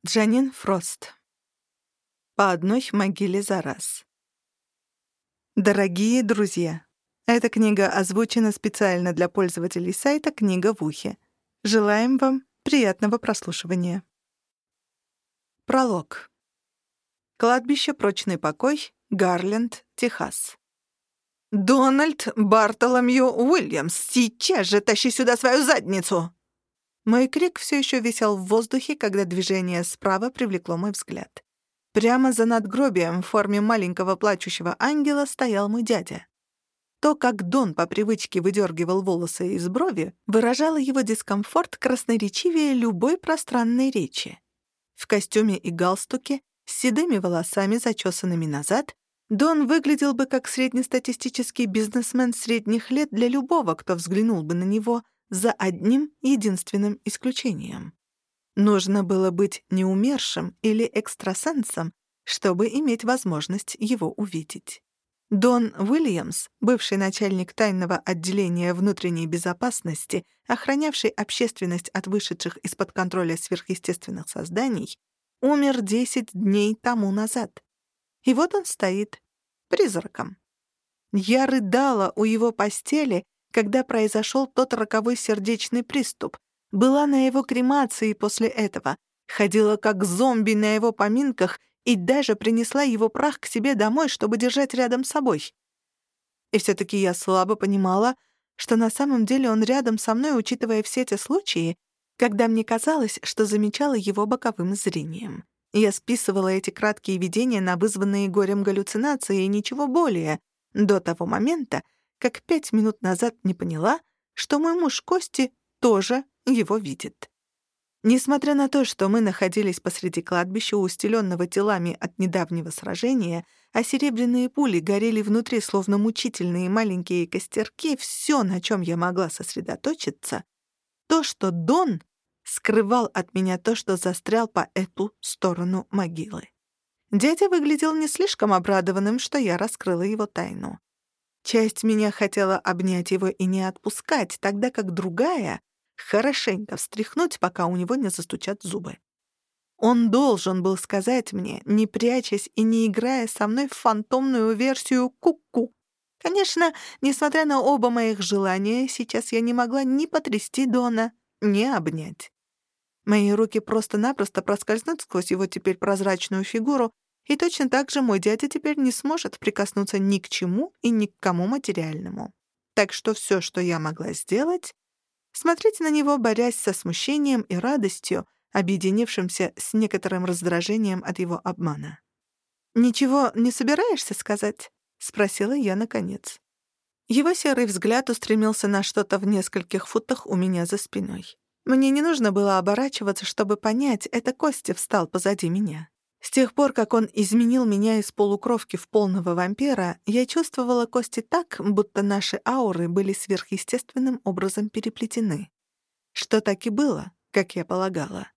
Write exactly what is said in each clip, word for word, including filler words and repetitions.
Джанин Фрост. По одной могиле за раз. Дорогие друзья, эта книга озвучена специально для пользователей сайта «Книга в ухе». Желаем вам приятного прослушивания. Пролог. Кладбище «Прочный покой», Гарленд, Техас. «Дональд Бартоломью Уильямс, сейчас же тащи сюда свою задницу!» Мой крик все еще висел в воздухе, когда движение справа привлекло мой взгляд. Прямо за надгробием в форме маленького плачущего ангела стоял мой дядя. То, как Дон по привычке выдергивал волосы из брови, выражало его дискомфорт красноречивее любой пространной речи. В костюме и галстуке, с седыми волосами, зачесанными назад, Дон выглядел бы как среднестатистический бизнесмен средних лет для любого, кто взглянул бы на него, за одним единственным исключением. Нужно было быть неумершим или экстрасенсом, чтобы иметь возможность его увидеть. Дон Уильямс, бывший начальник тайного отделения внутренней безопасности, охранявший общественность от вышедших из-под контроля сверхъестественных созданий, умер десять дней тому назад. И вот он стоит призраком. Я рыдала у его постели, когда произошел тот роковой сердечный приступ, была на его кремации после этого, ходила как зомби на его поминках и даже принесла его прах к себе домой, чтобы держать рядом с собой. И все-таки я слабо понимала, что на самом деле он рядом со мной, учитывая все те случаи, когда мне казалось, что замечала его боковым зрением. Я списывала эти краткие видения на вызванные горем галлюцинации и ничего более, до того момента, как пять минут назад не поняла, что мой муж Кости тоже его видит. Несмотря на то, что мы находились посреди кладбища, устеленного телами от недавнего сражения, а серебряные пули горели внутри, словно мучительные маленькие костерки, все, на чем я могла сосредоточиться, то, что Дон скрывал от меня то, что застрял по эту сторону могилы. Дядя выглядел не слишком обрадованным, что я раскрыла его тайну. Часть меня хотела обнять его и не отпускать, тогда как другая — хорошенько встряхнуть, пока у него не застучат зубы. Он должен был сказать мне, не прячась и не играя со мной в фантомную версию «ку-ку». Конечно, несмотря на оба моих желания, сейчас я не могла ни потрясти Дона, ни обнять. Мои руки просто-напросто проскользнут сквозь его теперь прозрачную фигуру, и точно так же мой дядя теперь не сможет прикоснуться ни к чему и ни к кому материальному. Так что все, что я могла сделать, смотреть на него, борясь со смущением и радостью, объединившимся с некоторым раздражением от его обмана. «Ничего не собираешься сказать?» — спросила я наконец. Его серый взгляд устремился на что-то в нескольких футах у меня за спиной. Мне не нужно было оборачиваться, чтобы понять, это Костя встал позади меня. С тех пор, как он изменил меня из полукровки в полного вампира, я чувствовала Кости так, будто наши ауры были сверхъестественным образом переплетены. Что так и было, как я полагала.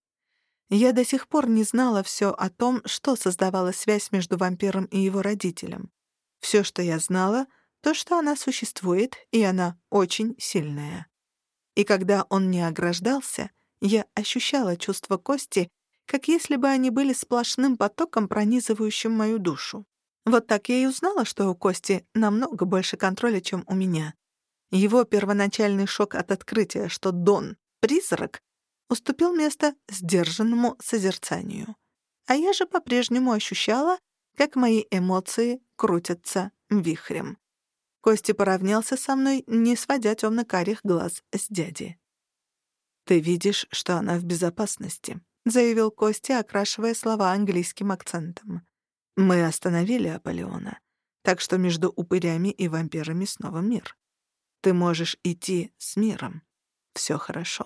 Я до сих пор не знала все о том, что создавала связь между вампиром и его родителем. Все, что я знала, то, что она существует, и она очень сильная. И когда он не ограждался, я ощущала чувства Кости, как если бы они были сплошным потоком, пронизывающим мою душу. Вот так я и узнала, что у Кости намного больше контроля, чем у меня. Его первоначальный шок от открытия, что Дон — призрак, уступил место сдержанному созерцанию. А я же по-прежнему ощущала, как мои эмоции крутятся вихрем. Костя поравнялся со мной, не сводя темно-карих глаз с дяди. «Ты видишь, что она в безопасности», — заявил Костя, окрашивая слова английским акцентом. «Мы остановили Аполеона, так что между упырями и вампирами снова мир. Ты можешь идти с миром. Все хорошо».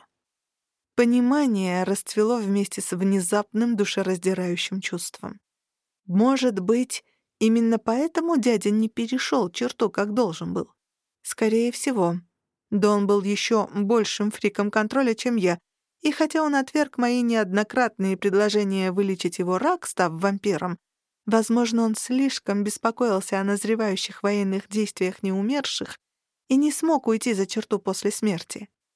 Понимание расцвело вместе с внезапным душераздирающим чувством. Может быть, именно поэтому дядя не перешел черту, как должен был. Скорее всего. Дон был еще большим фриком контроля, чем я, и хотя он отверг мои неоднократные предложения вылечить его рак, став вампиром, возможно, он слишком беспокоился о назревающих военных действиях неумерших и не смог уйти за черту после смерти.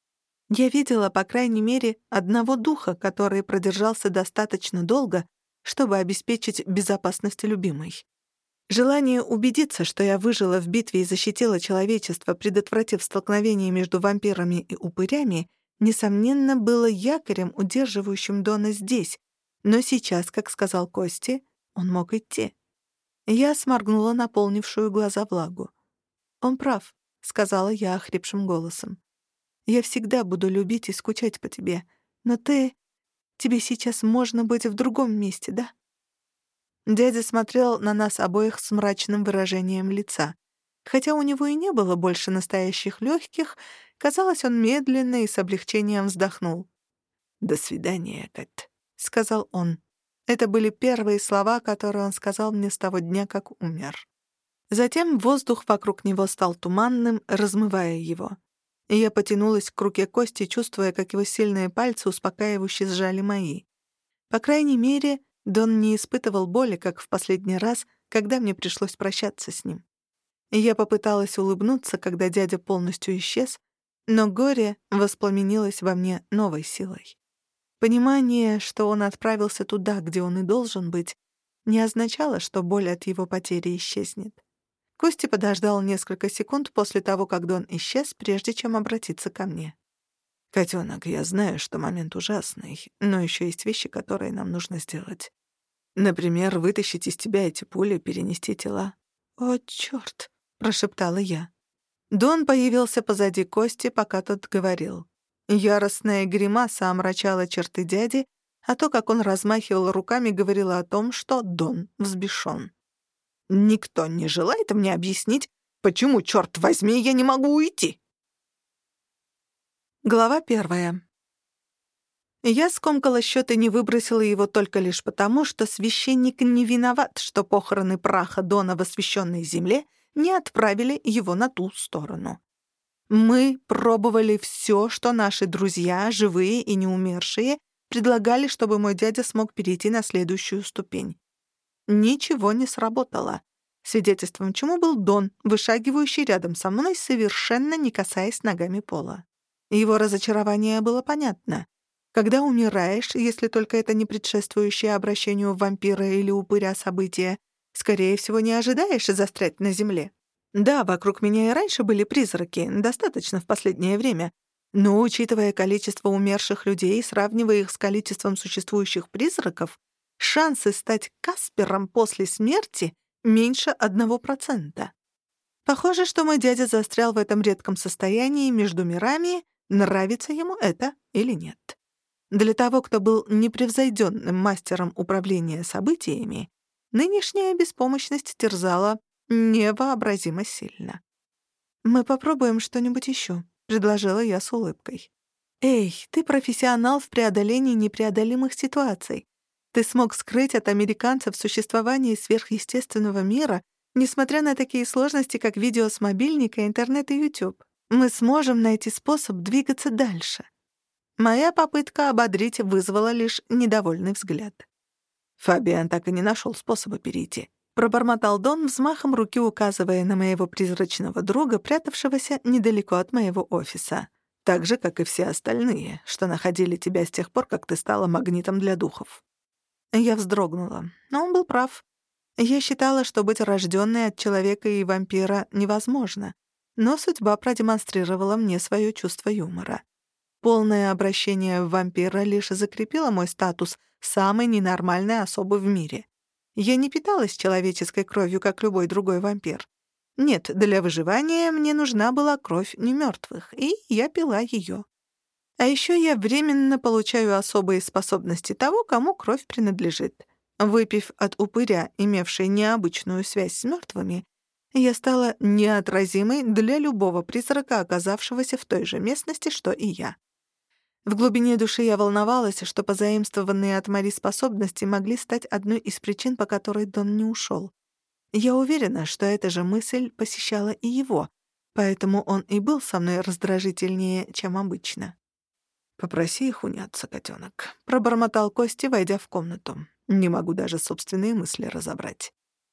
Я видела, по крайней мере, одного духа, который продержался достаточно долго, чтобы обеспечить безопасность любимой. Желание убедиться, что я выжила в битве и защитила человечество, предотвратив столкновение между вампирами и упырями, несомненно, было якорем, удерживающим Дона здесь, но сейчас, как сказал Кости, он мог идти. Я сморгнула наполнившую глаза влагу. «Он прав», — сказала я охрипшим голосом. «Я всегда буду любить и скучать по тебе, но ты... тебе сейчас можно быть в другом месте, да?» Дядя смотрел на нас обоих с мрачным выражением лица. Хотя у него и не было больше настоящих легких, казалось, он медленно и с облегчением вздохнул. «До свидания, Кэт», — сказал он. Это были первые слова, которые он сказал мне с того дня, как умер. Затем воздух вокруг него стал туманным, размывая его. И я потянулась к руке Кости, чувствуя, как его сильные пальцы успокаивающе сжали мои. По крайней мере, Дон не испытывал боли, как в последний раз, когда мне пришлось прощаться с ним. Я попыталась улыбнуться, когда дядя полностью исчез, но горе воспламенилось во мне новой силой. Понимание, что он отправился туда, где он и должен быть, не означало, что боль от его потери исчезнет. Кости подождал несколько секунд после того, как Дон исчез, прежде чем обратиться ко мне. «Котёнок, я знаю, что момент ужасный, но ещё есть вещи, которые нам нужно сделать. Например, вытащить из тебя эти пули, перенести тела». «О, чёрт!» — прошептала я. Дон появился позади Кости, пока тот говорил. Яростная гримаса омрачала черты дяди, а то, как он размахивал руками, говорило о том, что Дон взбешён. «Никто не желает мне объяснить, почему, чёрт возьми, я не могу уйти?» Глава первая. Я скомкала счёт и не выбросила его только лишь потому, что священник не виноват, что похороны праха Дона в освященной земле не отправили его на ту сторону. Мы пробовали всё, что наши друзья, живые и неумершие, предлагали, чтобы мой дядя смог перейти на следующую ступень. Ничего не сработало, свидетельством чему был Дон, вышагивающий рядом со мной, совершенно не касаясь ногами пола. Его разочарование было понятно. Когда умираешь, если только это не предшествующее обращению в вампира или упыря событие, скорее всего, не ожидаешь застрять на земле. Да, вокруг меня и раньше были призраки, достаточно в последнее время, но, учитывая количество умерших людей и сравнивая их с количеством существующих призраков, шансы стать Каспером после смерти меньше одного процента. Похоже, что мой дядя застрял в этом редком состоянии между мирами, нравится ему это или нет. Для того, кто был непревзойденным мастером управления событиями, нынешняя беспомощность терзала невообразимо сильно. «Мы попробуем что-нибудь еще», — предложила я с улыбкой. «Эй, ты профессионал в преодолении непреодолимых ситуаций. Ты смог скрыть от американцев существование сверхъестественного мира, несмотря на такие сложности, как видео с мобильника, интернет и YouTube. Мы сможем найти способ двигаться дальше». Моя попытка ободрить вызвала лишь недовольный взгляд. «Фабиан так и не нашел способа перейти», — пробормотал Дон, взмахом руки указывая на моего призрачного друга, прятавшегося недалеко от моего офиса. «Так же, как и все остальные, что находили тебя с тех пор, как ты стала магнитом для духов». Я вздрогнула, но он был прав. Я считала, что быть рождённой от человека и вампира невозможно, но судьба продемонстрировала мне своё чувство юмора. Полное обращение в вампира лишь закрепило мой статус самой ненормальной особы в мире. Я не питалась человеческой кровью, как любой другой вампир. Нет, для выживания мне нужна была кровь немёртвых, и я пила её. А ещё я временно получаю особые способности того, кому кровь принадлежит. Выпив от упыря, имевшей необычную связь с мёртвыми, я стала неотразимой для любого призрака, оказавшегося в той же местности, что и я. В глубине души я волновалась, что позаимствованные от Мари способности могли стать одной из причин, по которой Дон не ушёл. Я уверена, что эта же мысль посещала и его, поэтому он и был со мной раздражительнее, чем обычно. «Попроси их уняться, котёнок», — пробормотал Кости, войдя в комнату. «Не могу даже собственные мысли разобрать».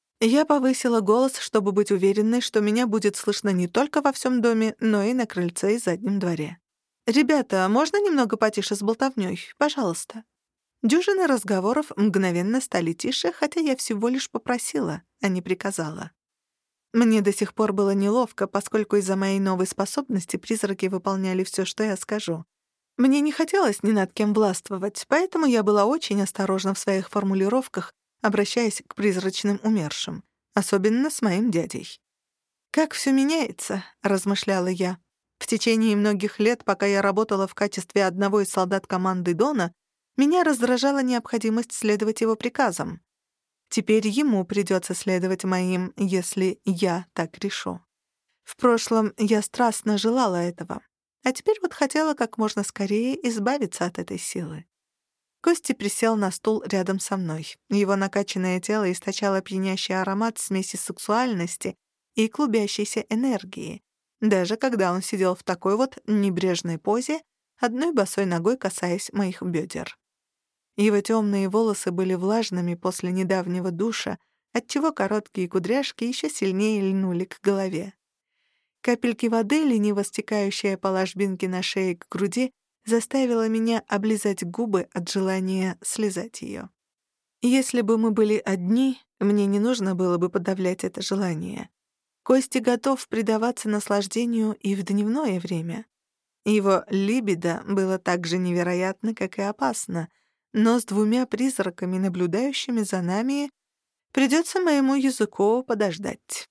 Я повысила голос, чтобы быть уверенной, что меня будет слышно не только во всем доме, но и на крыльце и заднем дворе. «Ребята, можно немного потише с болтовнёй? Пожалуйста». Дюжины разговоров мгновенно стали тише, хотя я всего лишь попросила, а не приказала. Мне до сих пор было неловко, поскольку из-за моей новой способности призраки выполняли всё, что я скажу. Мне не хотелось ни над кем властвовать, поэтому я была очень осторожна в своих формулировках, обращаясь к призрачным умершим, особенно с моим дядей. «Как всё меняется», — размышляла я. В течение многих лет, пока я работала в качестве одного из солдат команды Дона, меня раздражала необходимость следовать его приказам. Теперь ему придётся следовать моим, если я так решу. В прошлом я страстно желала этого, а теперь вот хотела как можно скорее избавиться от этой силы. Костя присел на стул рядом со мной. Его накачанное тело источало пьянящий аромат смеси сексуальности и клубящейся энергии, даже когда он сидел в такой вот небрежной позе, одной босой ногой касаясь моих бедер. Его темные волосы были влажными после недавнего душа, отчего короткие кудряшки еще сильнее льнули к голове. Капельки воды, лениво стекающие по ложбинке на шее к груди, заставила меня облизать губы от желания слезать ее. Если бы мы были одни, мне не нужно было бы подавлять это желание. Кости готов предаваться наслаждению и в дневное время. Его либидо было так же невероятно, как и опасно, но с двумя призраками, наблюдающими за нами, придется моему языку подождать.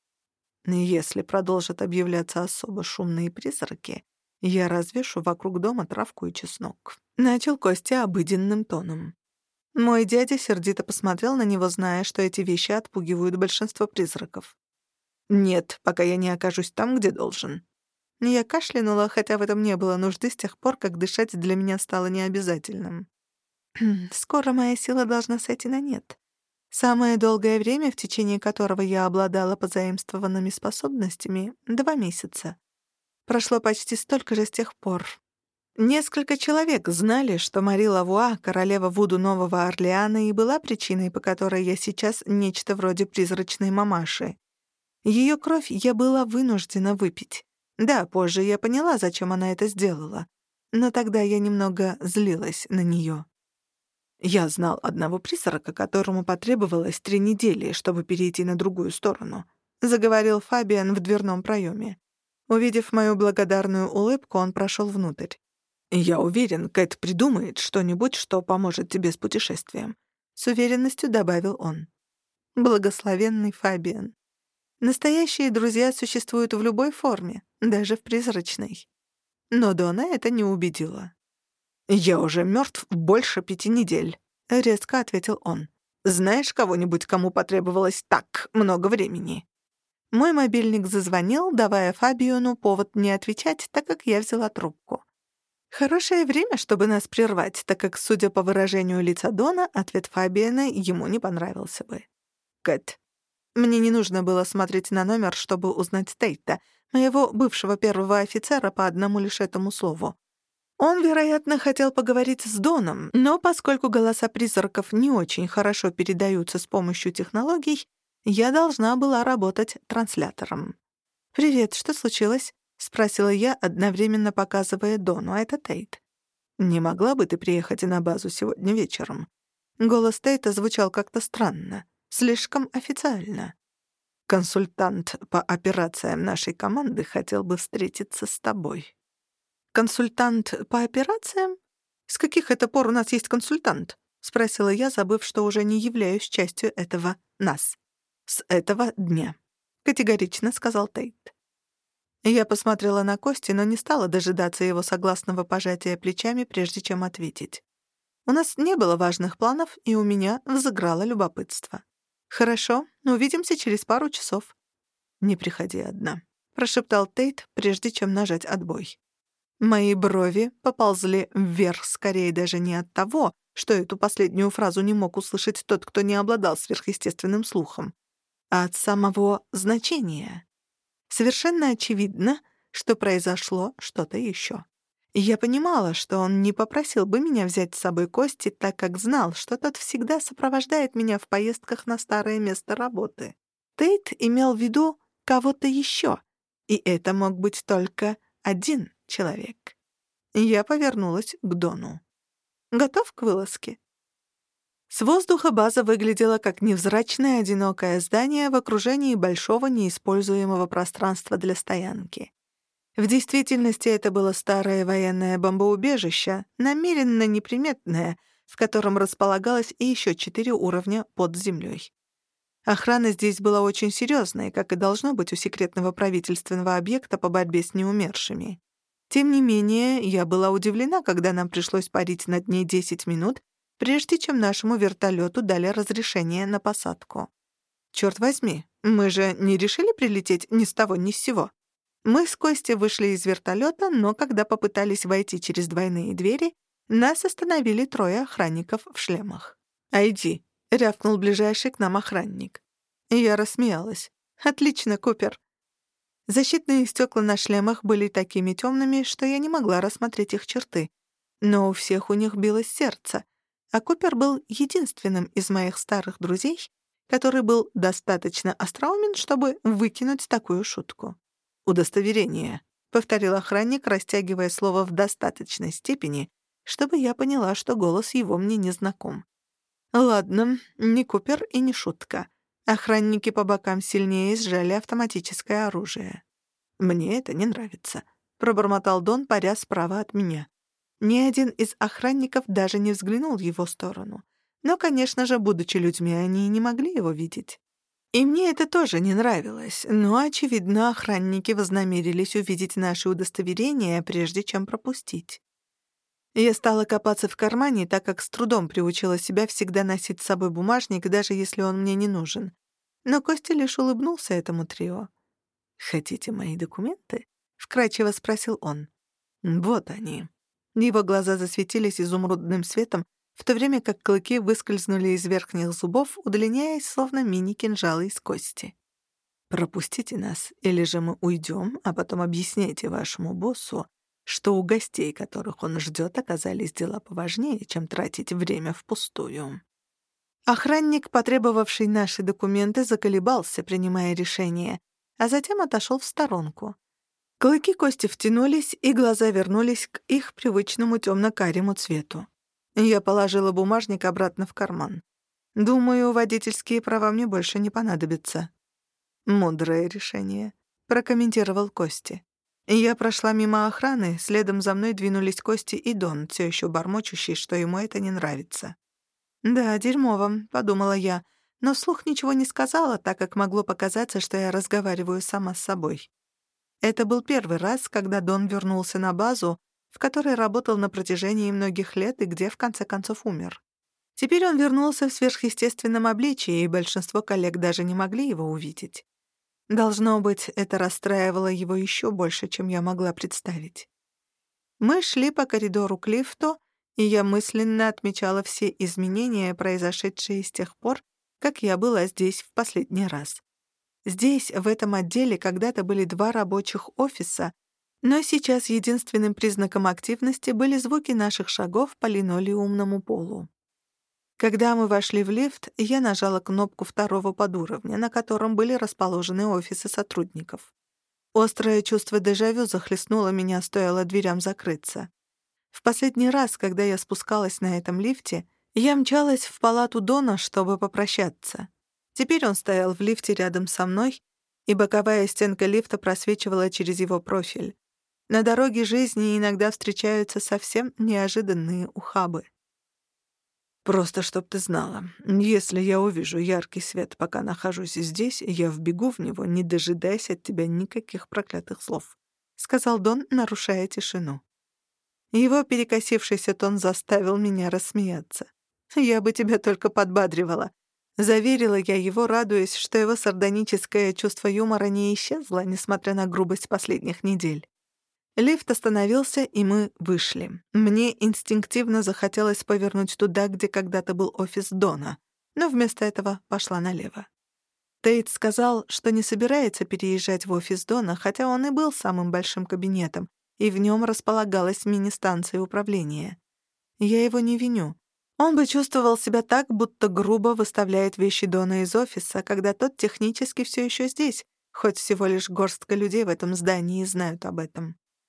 Если продолжат объявляться особо шумные призраки, я развешу вокруг дома травку и чеснок. Начал Костя обыденным тоном. Мой дядя сердито посмотрел на него, зная, что эти вещи отпугивают большинство призраков. «Нет, пока я не окажусь там, где должен». Я кашлянула, хотя в этом не было нужды с тех пор, как дышать для меня стало необязательным. Скоро моя сила должна сойти на нет. Самое долгое время, в течение которого я обладала позаимствованными способностями — два месяца. Прошло почти столько же с тех пор. Несколько человек знали, что Мари Лавуа, королева Вуду Нового Орлеана, и была причиной, по которой я сейчас нечто вроде призрачной мамаши. Ее кровь я была вынуждена выпить. Да, позже я поняла, зачем она это сделала. Но тогда я немного злилась на нее. Я знал одного призрака, которому потребовалось три недели, чтобы перейти на другую сторону, заговорил Фабиан в дверном проеме. Увидев мою благодарную улыбку, он прошел внутрь. «Я уверен, Кэт придумает что-нибудь, что поможет тебе с путешествием», — с уверенностью добавил он. Благословенный Фабиан. Настоящие друзья существуют в любой форме, даже в призрачной. Но Дона это не убедило. «Я уже мертв больше пяти недель», — резко ответил он. «Знаешь кого-нибудь, кому потребовалось так много времени?» Мой мобильник зазвонил, давая Фабиону повод не отвечать, так как я взяла трубку. Хорошее время, чтобы нас прервать, так как, судя по выражению лица Дона, ответ Фабиана ему не понравился бы. «Кэт, мне не нужно было смотреть на номер, чтобы узнать Тейта, моего бывшего первого офицера по одному лишь этому слову. Он, вероятно, хотел поговорить с Доном, но поскольку голоса призраков не очень хорошо передаются с помощью технологий, я должна была работать транслятором. «Привет, что случилось?» — спросила я, одновременно показывая Дону. «Это Тейт». «Не могла бы ты приехать на базу сегодня вечером?» Голос Тейта звучал как-то странно, слишком официально. «Консультант по операциям нашей команды хотел бы встретиться с тобой». «Консультант по операциям? С каких это пор у нас есть консультант?» — спросила я, забыв, что уже не являюсь частью этого «нас». «С этого дня», — категорично сказал Тейт. Я посмотрела на Кости, но не стала дожидаться его согласного пожатия плечами, прежде чем ответить. У нас не было важных планов, и у меня взыграло любопытство. «Хорошо, увидимся через пару часов». «Не приходи одна», — прошептал Тейт, прежде чем нажать отбой. Мои брови поползли вверх скорее даже не от того, что эту последнюю фразу не мог услышать тот, кто не обладал сверхъестественным слухом, а от самого значения. Совершенно очевидно, что произошло что-то еще. Я понимала, что он не попросил бы меня взять с собой Кости, так как знал, что тот всегда сопровождает меня в поездках на старое место работы. Тейт имел в виду кого-то еще, и это мог быть только один человек. Я повернулась к Дону. «Готов к вылазке?» С воздуха база выглядела как невзрачное одинокое здание в окружении большого неиспользуемого пространства для стоянки. В действительности это было старое военное бомбоубежище, намеренно неприметное, в котором располагалось и еще четыре уровня под землей. Охрана здесь была очень серьезной, как и должно быть у секретного правительственного объекта по борьбе с неумершими. Тем не менее, я была удивлена, когда нам пришлось парить над ней десять минут, прежде чем нашему вертолету дали разрешение на посадку. Черт возьми, мы же не решили прилететь ни с того ни с сего. Мы с Костей вышли из вертолета, но когда попытались войти через двойные двери, нас остановили трое охранников в шлемах. «Айди», — рявкнул ближайший к нам охранник. Я рассмеялась. «Отлично, Купер». Защитные стекла на шлемах были такими темными, что я не могла рассмотреть их черты. Но у всех у них билось сердце, а Купер был единственным из моих старых друзей, который был достаточно остроумен, чтобы выкинуть такую шутку. «Удостоверение», — повторил охранник, растягивая слово в достаточной степени, чтобы я поняла, что голос его мне не знаком. Ладно, не Купер и не шутка. Охранники по бокам сильнее сжали автоматическое оружие. «Мне это не нравится», — пробормотал Дон, паря справа от меня. Ни один из охранников даже не взглянул в его сторону. Но, конечно же, будучи людьми, они не могли его видеть. И мне это тоже не нравилось, но, очевидно, охранники вознамерились увидеть наши удостоверения, прежде чем пропустить. Я стала копаться в кармане, так как с трудом приучила себя всегда носить с собой бумажник, даже если он мне не нужен. Но Костя лишь улыбнулся этому трио. «Хотите мои документы?» — вкрадчиво спросил он. «Вот они». Его глаза засветились изумрудным светом, в то время как клыки выскользнули из верхних зубов, удлиняясь, словно мини-кинжалы из кости. «Пропустите нас, или же мы уйдем, а потом объясняйте вашему боссу, что у гостей, которых он ждет, оказались дела поважнее, чем тратить время впустую». Охранник, потребовавший наши документы, заколебался, принимая решение, а затем отошел в сторонку. Клыки Кости втянулись, и глаза вернулись к их привычному темно-карему цвету. Я положила бумажник обратно в карман. Думаю, водительские права мне больше не понадобятся. «Мудрое решение», — прокомментировал Кости. Я прошла мимо охраны, следом за мной двинулись Кости и Дон, все еще бормочущий, что ему это не нравится. «Да, дерьмово», — подумала я, но вслух ничего не сказала, так как могло показаться, что я разговариваю сама с собой. Это был первый раз, когда Дон вернулся на базу, в которой работал на протяжении многих лет и где, в конце концов, умер. Теперь он вернулся в сверхъестественном обличии, и большинство коллег даже не могли его увидеть. Должно быть, это расстраивало его еще больше, чем я могла представить. Мы шли по коридору к лифту, и я мысленно отмечала все изменения, произошедшие с тех пор, как я была здесь в последний раз. Здесь, в этом отделе, когда-то были два рабочих офиса, но сейчас единственным признаком активности были звуки наших шагов по линолеумному полу. Когда мы вошли в лифт, я нажала кнопку второго подуровня, на котором были расположены офисы сотрудников. Острое чувство дежавю захлестнуло меня, стоило дверям закрыться. В последний раз, когда я спускалась на этом лифте, я мчалась в палату Дона, чтобы попрощаться. Теперь он стоял в лифте рядом со мной, и боковая стенка лифта просвечивала через его профиль. На дороге жизни иногда встречаются совсем неожиданные ухабы. «Просто чтоб ты знала, если я увижу яркий свет, пока нахожусь здесь, я вбегу в него, не дожидаясь от тебя никаких проклятых слов», — сказал Дон, нарушая тишину. Его перекосившийся тон заставил меня рассмеяться. «Я бы тебя только подбадривала». Заверила я его, радуясь, что его сардоническое чувство юмора не исчезло, несмотря на грубость последних недель. Лифт остановился, и мы вышли. Мне инстинктивно захотелось повернуть туда, где когда-то был офис Дона, но вместо этого пошла налево. Тейт сказал, что не собирается переезжать в офис Дона, хотя он и был самым большим кабинетом, и в нем располагалась мини-станция управления. Я его не виню. Он бы чувствовал себя так, будто грубо выставляет вещи Дона из офиса, когда тот технически все еще здесь, хоть всего лишь горстка людей в этом здании знают об этом.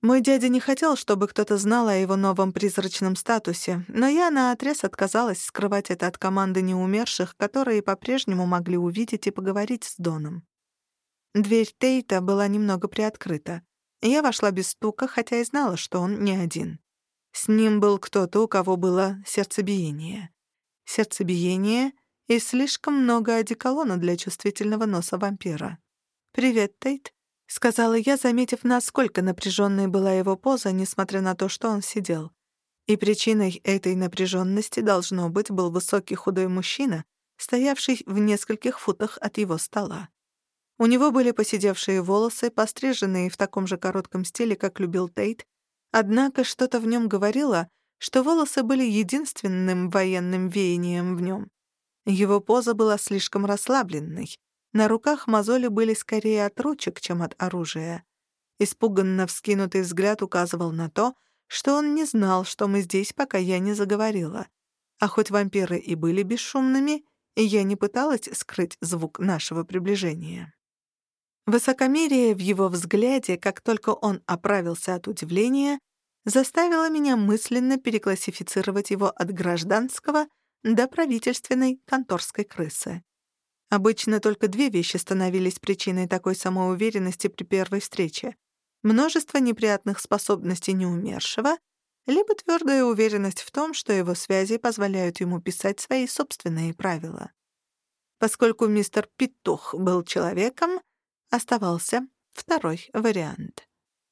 Мой дядя не хотел, чтобы кто-то знал о его новом призрачном статусе, но я наотрез отказалась скрывать это от команды неумерших, которые по-прежнему могли увидеть и поговорить с Доном. Дверь Тейта была немного приоткрыта. Я вошла без стука, хотя и знала, что он не один. С ним был кто-то, у кого было сердцебиение. Сердцебиение и слишком много одеколона для чувствительного носа вампира. «Привет, Тейт», — сказала я, заметив, насколько напряженной была его поза, несмотря на то, что он сидел. И причиной этой напряженности, должно быть, был высокий худой мужчина, стоявший в нескольких футах от его стола. У него были поседевшие волосы, постриженные в таком же коротком стиле, как любил Тейт, однако что-то в нем говорило, что волосы были единственным военным веянием в нем. Его поза была слишком расслабленной. На руках мозоли были скорее от ручек, чем от оружия. Испуганно вскинутый взгляд указывал на то, что он не знал, что мы здесь, пока я не заговорила. А хоть вампиры и были бесшумными, я не пыталась скрыть звук нашего приближения. Высокомерие в его взгляде, как только он оправился от удивления, заставило меня мысленно переклассифицировать его от гражданского до правительственной конторской крысы. Обычно только две вещи становились причиной такой самоуверенности при первой встрече: множество неприятных способностей неумершего, либо твердая уверенность в том, что его связи позволяют ему писать свои собственные правила. Поскольку мистер Петух был человеком, оставался второй вариант.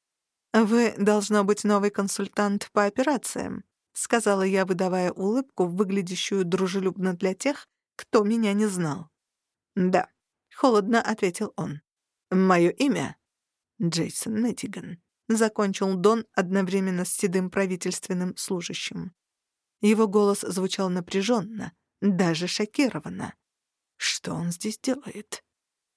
«Вы, должно быть, новый консультант по операциям», — сказала я, выдавая улыбку, выглядящую дружелюбно для тех, кто меня не знал. «Да», — холодно ответил он. «Мое имя — Джейсон Нэттиган», — закончил Дон одновременно с седым правительственным служащим. Его голос звучал напряженно, даже шокированно. «Что он здесь делает?»